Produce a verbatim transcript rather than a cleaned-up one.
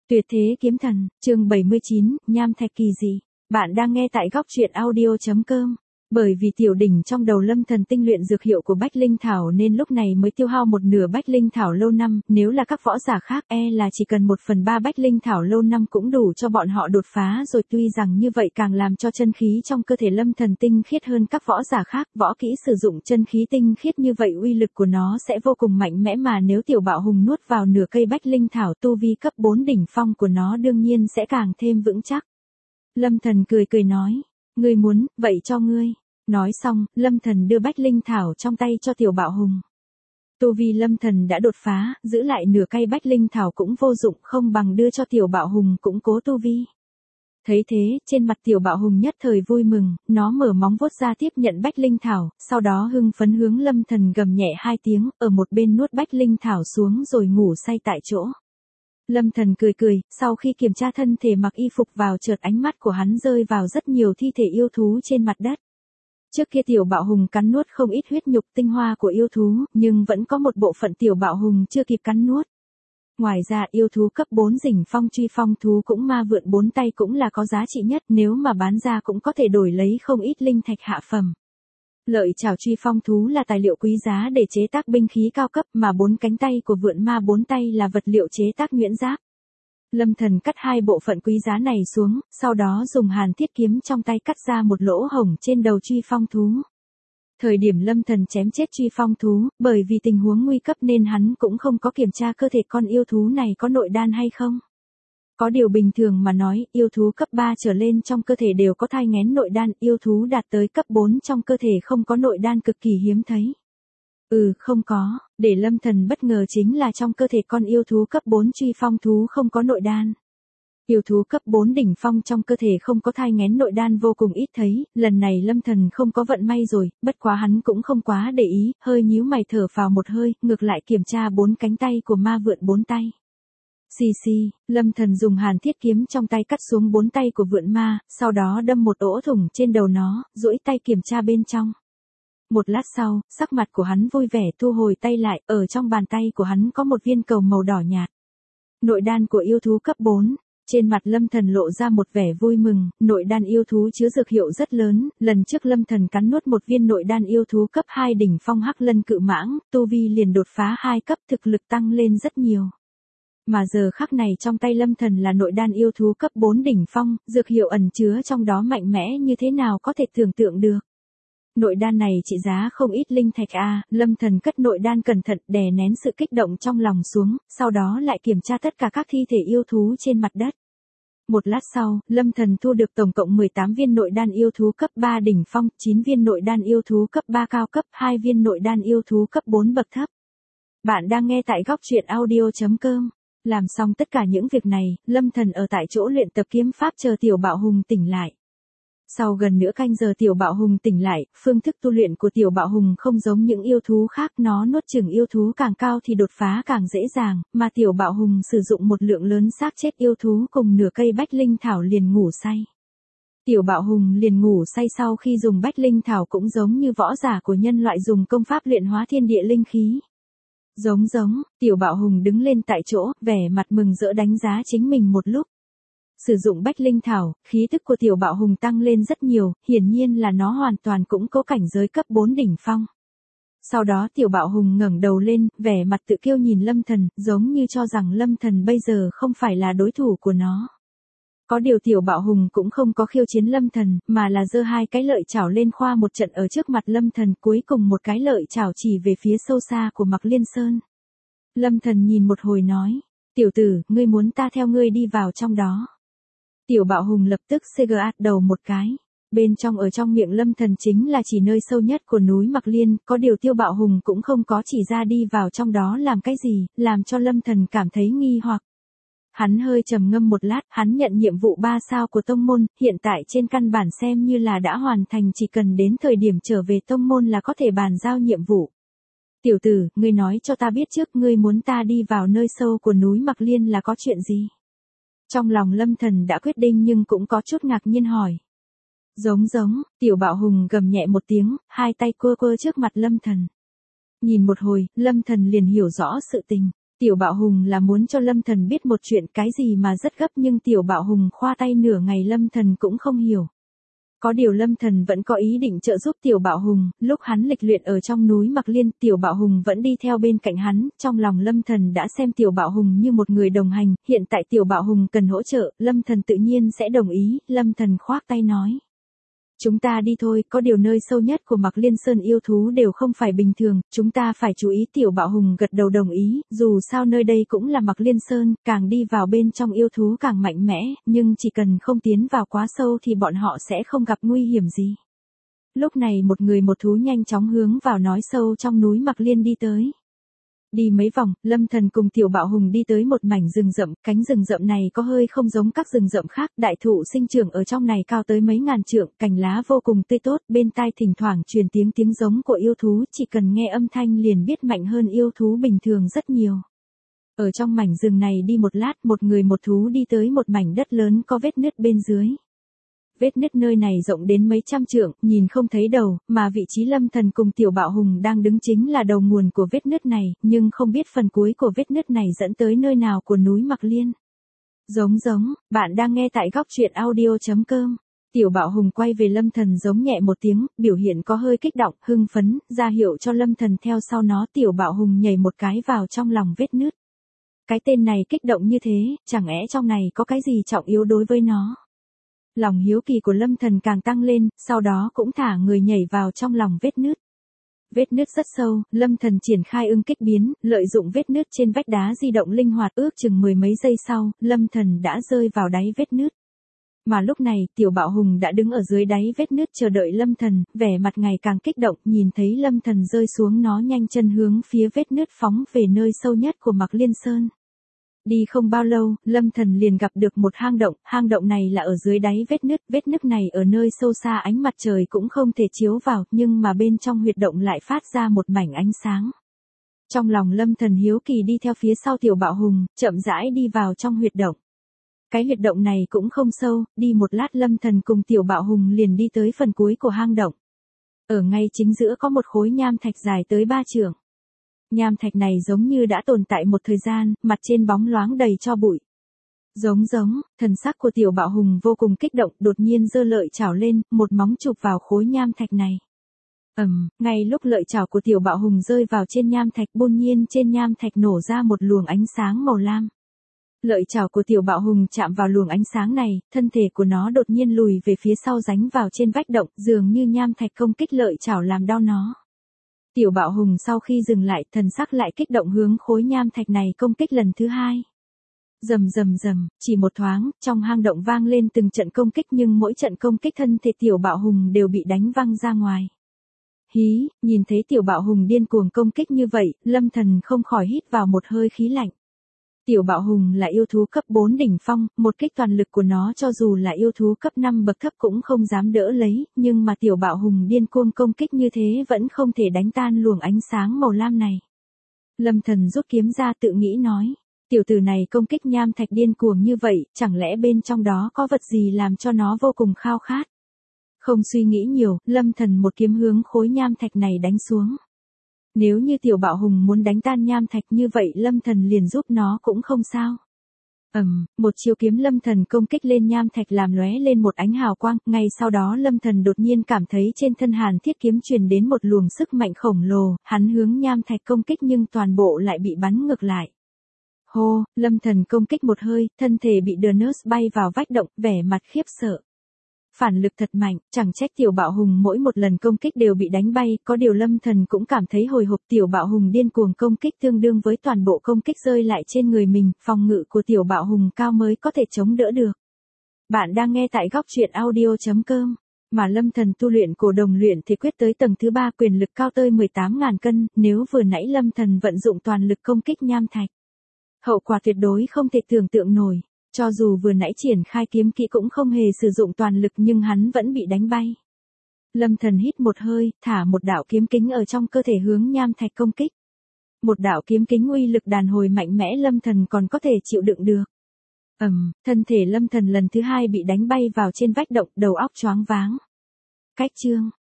Tuyệt thế kiếm thần, chương bảy mươi chín, nham thạch kỳ dị. Bạn đang nghe tại góc truyện audio chấm com. Bởi vì tiểu đỉnh trong đầu Lâm Thần tinh luyện dược hiệu của Bách Linh Thảo nên lúc này mới tiêu hao một nửa Bách Linh Thảo lâu năm, nếu là các võ giả khác e là chỉ cần một phần ba Bách Linh Thảo lâu năm cũng đủ cho bọn họ đột phá rồi. Tuy rằng như vậy càng làm cho chân khí trong cơ thể Lâm Thần tinh khiết hơn các võ giả khác, võ kỹ sử dụng chân khí tinh khiết như vậy uy lực của nó sẽ vô cùng mạnh mẽ, mà nếu tiểu bạo hùng nuốt vào nửa cây Bách Linh Thảo, tu vi cấp bốn đỉnh phong của nó đương nhiên sẽ càng thêm vững chắc. Lâm Thần cười cười nói, ngươi muốn, vậy cho ngươi. Nói xong, Lâm Thần đưa Bách Linh Thảo trong tay cho tiểu bạo hùng. Tu vi Lâm Thần đã đột phá, giữ lại nửa cây Bách Linh Thảo cũng vô dụng, không bằng đưa cho tiểu bạo hùng củng cố tu vi. Thấy thế, trên mặt tiểu bạo hùng nhất thời vui mừng, nó mở móng vuốt ra tiếp nhận Bách Linh Thảo, sau đó hưng phấn hướng Lâm Thần gầm nhẹ hai tiếng, ở một bên nuốt Bách Linh Thảo xuống rồi ngủ say tại chỗ. Lâm Thần cười cười, sau khi kiểm tra thân thể mặc y phục vào, chợt ánh mắt của hắn rơi vào rất nhiều thi thể yêu thú trên mặt đất. Trước kia tiểu bạo hùng cắn nuốt không ít huyết nhục tinh hoa của yêu thú, nhưng vẫn có một bộ phận tiểu bạo hùng chưa kịp cắn nuốt. Ngoài ra yêu thú cấp bốn đỉnh phong truy phong thú cũng ma vượn bốn tay cũng là có giá trị nhất, nếu mà bán ra cũng có thể đổi lấy không ít linh thạch hạ phẩm. Lợi chảo truy phong thú là tài liệu quý giá để chế tác binh khí cao cấp, mà bốn cánh tay của vượn ma bốn tay là vật liệu chế tác nhuyễn giáp. Lâm Thần cắt hai bộ phận quý giá này xuống, sau đó dùng hàn thiết kiếm trong tay cắt ra một lỗ hổng trên đầu truy phong thú. Thời điểm Lâm Thần chém chết truy phong thú, bởi vì tình huống nguy cấp nên hắn cũng không có kiểm tra cơ thể con yêu thú này có nội đan hay không. Có điều bình thường mà nói, yêu thú cấp ba trở lên trong cơ thể đều có thai nghén nội đan, yêu thú đạt tới cấp bốn trong cơ thể không có nội đan cực kỳ hiếm thấy. Ừ, không có, để Lâm Thần bất ngờ chính là trong cơ thể con yêu thú cấp bốn truy phong thú không có nội đan. Yêu thú cấp bốn đỉnh phong trong cơ thể không có thai nghén nội đan vô cùng ít thấy, lần này Lâm Thần không có vận may rồi, bất quá hắn cũng không quá để ý, hơi nhíu mày thở phào một hơi, ngược lại kiểm tra bốn cánh tay của ma vượn bốn tay. Xì xì, Lâm Thần dùng hàn thiết kiếm trong tay cắt xuống bốn tay của vượn ma, sau đó đâm một ỗ thủng trên đầu nó, duỗi tay kiểm tra bên trong. Một lát sau, sắc mặt của hắn vui vẻ thu hồi tay lại, ở trong bàn tay của hắn có một viên cầu màu đỏ nhạt. Nội đan của yêu thú cấp bốn. Trên mặt Lâm Thần lộ ra một vẻ vui mừng, nội đan yêu thú chứa dược hiệu rất lớn, lần trước Lâm Thần cắn nuốt một viên nội đan yêu thú cấp hai đỉnh phong hắc lân cự mãng, tu vi liền đột phá hai cấp, thực lực tăng lên rất nhiều. Mà giờ khắc này trong tay Lâm Thần là nội đan yêu thú cấp bốn đỉnh phong, dược hiệu ẩn chứa trong đó mạnh mẽ như thế nào có thể tưởng tượng được. Nội đan này trị giá không ít linh thạch a, Lâm Thần cất nội đan cẩn thận, đè nén sự kích động trong lòng xuống, sau đó lại kiểm tra tất cả các thi thể yêu thú trên mặt đất. Một lát sau, Lâm Thần thu được tổng cộng mười tám viên nội đan yêu thú cấp ba đỉnh phong, chín viên nội đan yêu thú cấp ba cao cấp, hai viên nội đan yêu thú cấp bốn bậc thấp. Bạn đang nghe tại góc truyện audio chấm com. Làm xong tất cả những việc này, Lâm Thần ở tại chỗ luyện tập kiếm pháp chờ tiểu bạo hùng tỉnh lại. Sau gần nửa canh giờ tiểu bạo hùng tỉnh lại, phương thức tu luyện của tiểu bạo hùng không giống những yêu thú khác, nó nuốt chửng yêu thú càng cao thì đột phá càng dễ dàng, mà tiểu bạo hùng sử dụng một lượng lớn xác chết yêu thú cùng nửa cây Bách Linh Thảo liền ngủ say. Tiểu bạo hùng liền ngủ say sau khi dùng Bách Linh Thảo cũng giống như võ giả của nhân loại dùng công pháp luyện hóa thiên địa linh khí. Giống giống, tiểu bạo hùng đứng lên tại chỗ, vẻ mặt mừng rỡ đánh giá chính mình một lúc. Sử dụng Bách Linh Thảo, khí tức của tiểu bạo hùng tăng lên rất nhiều, hiển nhiên là nó hoàn toàn cũng có cảnh giới cấp bốn đỉnh phong. Sau đó tiểu bạo hùng ngẩng đầu lên, vẻ mặt tự kiêu nhìn Lâm Thần, giống như cho rằng Lâm Thần bây giờ không phải là đối thủ của nó. Có điều tiểu bạo hùng cũng không có khiêu chiến Lâm Thần, mà là giơ hai cái lợi chảo lên khoa một trận ở trước mặt Lâm Thần, cuối cùng một cái lợi chảo chỉ về phía sâu xa của Mạc Liên Sơn. Lâm Thần nhìn một hồi nói, tiểu tử, ngươi muốn ta theo ngươi đi vào trong đó. Tiểu bạo hùng lập tức xê giê át đầu một cái. Bên trong ở trong miệng Lâm Thần chính là chỉ nơi sâu nhất của núi Mạc Liên, có điều tiêu bạo hùng cũng không có chỉ ra đi vào trong đó làm cái gì, làm cho Lâm Thần cảm thấy nghi hoặc. Hắn hơi trầm ngâm một lát, hắn nhận nhiệm vụ ba sao của tông môn, hiện tại trên căn bản xem như là đã hoàn thành, chỉ cần đến thời điểm trở về tông môn là có thể bàn giao nhiệm vụ. Tiểu tử, ngươi nói cho ta biết trước, ngươi muốn ta đi vào nơi sâu của núi Mạc Liên là có chuyện gì? Trong lòng Lâm Thần đã quyết định nhưng cũng có chút ngạc nhiên hỏi. Giống giống, tiểu bạo hùng gầm nhẹ một tiếng, hai tay quơ quơ trước mặt Lâm Thần. Nhìn một hồi, Lâm Thần liền hiểu rõ sự tình. Tiểu Bạo Hùng là muốn cho Lâm Thần biết một chuyện cái gì mà rất gấp nhưng Tiểu Bạo Hùng khoa tay nửa ngày Lâm Thần cũng không hiểu. Có điều Lâm Thần vẫn có ý định trợ giúp Tiểu Bạo Hùng, lúc hắn lịch luyện ở trong núi Mạc Liên, Tiểu Bạo Hùng vẫn đi theo bên cạnh hắn, trong lòng Lâm Thần đã xem Tiểu Bạo Hùng như một người đồng hành, hiện tại Tiểu Bạo Hùng cần hỗ trợ, Lâm Thần tự nhiên sẽ đồng ý, Lâm Thần khoác tay nói. Chúng ta đi thôi, có điều nơi sâu nhất của Mạc Liên Sơn yêu thú đều không phải bình thường, chúng ta phải chú ý. Tiểu Bạo Hùng gật đầu đồng ý, dù sao nơi đây cũng là Mạc Liên Sơn, càng đi vào bên trong yêu thú càng mạnh mẽ, nhưng chỉ cần không tiến vào quá sâu thì bọn họ sẽ không gặp nguy hiểm gì. Lúc này một người một thú nhanh chóng hướng vào nói sâu trong núi Mạc Liên đi tới. Đi mấy vòng, Lâm Thần cùng Tiểu Bạo Hùng đi tới một mảnh rừng rậm, cánh rừng rậm này có hơi không giống các rừng rậm khác, đại thụ sinh trưởng ở trong này cao tới mấy ngàn trượng, cành lá vô cùng tươi tốt, bên tai thỉnh thoảng truyền tiếng tiếng giống của yêu thú, chỉ cần nghe âm thanh liền biết mạnh hơn yêu thú bình thường rất nhiều. Ở trong mảnh rừng này đi một lát, một người một thú đi tới một mảnh đất lớn có vết nứt bên dưới. Vết nứt nơi này rộng đến mấy trăm trượng, nhìn không thấy đầu, mà vị trí Lâm Thần cùng Tiểu Bạo Hùng đang đứng chính là đầu nguồn của vết nứt này, nhưng không biết phần cuối của vết nứt này dẫn tới nơi nào của núi Mạc Liên. Giống giống, bạn đang nghe tại góc truyện audio chấm com. Tiểu Bạo Hùng quay về Lâm Thần giống nhẹ một tiếng, biểu hiện có hơi kích động, hưng phấn, ra hiệu cho Lâm Thần theo sau nó. Tiểu Bạo Hùng nhảy một cái vào trong lòng vết nứt. Cái tên này kích động như thế, chẳng lẽ trong này có cái gì trọng yếu đối với nó? Lòng hiếu kỳ của Lâm Thần càng tăng lên, sau đó cũng thả người nhảy vào trong lòng vết nứt. Vết nứt rất sâu, Lâm Thần triển khai ưng kích biến, lợi dụng vết nứt trên vách đá di động linh hoạt, ước chừng mười mấy giây sau, Lâm Thần đã rơi vào đáy vết nứt. Mà lúc này, Tiểu Bạo Hùng đã đứng ở dưới đáy vết nứt chờ đợi Lâm Thần, vẻ mặt ngày càng kích động, nhìn thấy Lâm Thần rơi xuống nó nhanh chân hướng phía vết nứt phóng về nơi sâu nhất của Mạc Liên Sơn. Đi không bao lâu, Lâm Thần liền gặp được một hang động, hang động này là ở dưới đáy vết nứt, vết nứt này ở nơi sâu xa ánh mặt trời cũng không thể chiếu vào, nhưng mà bên trong huyệt động lại phát ra một mảnh ánh sáng. Trong lòng Lâm Thần hiếu kỳ đi theo phía sau Tiểu Bạo Hùng, chậm rãi đi vào trong huyệt động. Cái huyệt động này cũng không sâu, đi một lát Lâm Thần cùng Tiểu Bạo Hùng liền đi tới phần cuối của hang động. Ở ngay chính giữa có một khối nham thạch dài tới ba trượng. Nham thạch này giống như đã tồn tại một thời gian, mặt trên bóng loáng đầy tro bụi. Giống giống, thần sắc của Tiểu Bạo Hùng vô cùng kích động, đột nhiên giơ lợi chảo lên, một móng chụp vào khối nham thạch này. Ầm, um, ngay lúc lợi chảo của Tiểu Bạo Hùng rơi vào trên nham thạch, bỗng nhiên trên nham thạch nổ ra một luồng ánh sáng màu lam. Lợi chảo của Tiểu Bạo Hùng chạm vào luồng ánh sáng này, thân thể của nó đột nhiên lùi về phía sau dính vào trên vách động, dường như nham thạch công kích lợi chảo làm đau nó. Tiểu Bạo Hùng sau khi dừng lại, thần sắc lại kích động hướng khối nham thạch này công kích lần thứ hai. Rầm rầm rầm, chỉ một thoáng, trong hang động vang lên từng trận công kích nhưng mỗi trận công kích thân thể Tiểu Bạo Hùng đều bị đánh văng ra ngoài. Hí, nhìn thấy Tiểu Bạo Hùng điên cuồng công kích như vậy, Lâm Thần không khỏi hít vào một hơi khí lạnh. Tiểu Bạo Hùng là yêu thú cấp bốn đỉnh phong, một kích toàn lực của nó cho dù là yêu thú cấp năm bậc thấp cũng không dám đỡ lấy, nhưng mà Tiểu Bạo Hùng điên cuồng công kích như thế vẫn không thể đánh tan luồng ánh sáng màu lam này. Lâm Thần rút kiếm ra tự nghĩ nói, tiểu tử này công kích nham thạch điên cuồng như vậy, chẳng lẽ bên trong đó có vật gì làm cho nó vô cùng khao khát. Không suy nghĩ nhiều, Lâm Thần một kiếm hướng khối nham thạch này đánh xuống. Nếu như Tiểu Bạo Hùng muốn đánh tan nham thạch như vậy Lâm Thần liền giúp nó cũng không sao. Ầm, um, một chiêu kiếm Lâm Thần công kích lên nham thạch làm lóe lên một ánh hào quang, ngay sau đó Lâm Thần đột nhiên cảm thấy trên thân Hàn Thiết kiếm truyền đến một luồng sức mạnh khổng lồ, hắn hướng nham thạch công kích nhưng toàn bộ lại bị bắn ngược lại. Hô, Lâm Thần công kích một hơi, thân thể bị đờ nớt bay vào vách động, vẻ mặt khiếp sợ. Phản lực thật mạnh, chẳng trách Tiểu Bạo Hùng mỗi một lần công kích đều bị đánh bay, có điều Lâm Thần cũng cảm thấy hồi hộp. Tiểu Bạo Hùng điên cuồng công kích tương đương với toàn bộ công kích rơi lại trên người mình, phòng ngự của Tiểu Bạo Hùng cao mới có thể chống đỡ được. Bạn đang nghe tại góc truyện audio chấm com, mà Lâm Thần tu luyện cổ đồng luyện thì quyết tới tầng thứ ba, quyền lực cao tới mười tám nghìn cân, nếu vừa nãy Lâm Thần vận dụng toàn lực công kích nham thạch, hậu quả tuyệt đối không thể tưởng tượng nổi. Cho dù vừa nãy triển khai kiếm kỹ cũng không hề sử dụng toàn lực nhưng hắn vẫn bị đánh bay. Lâm Thần hít một hơi, thả một đạo kiếm kính ở trong cơ thể hướng nham thạch công kích. Một đạo kiếm kính uy lực đàn hồi mạnh mẽ Lâm Thần còn có thể chịu đựng được. Ầm, um, thân thể Lâm Thần lần thứ hai bị đánh bay vào trên vách động, đầu óc choáng váng. Cách chương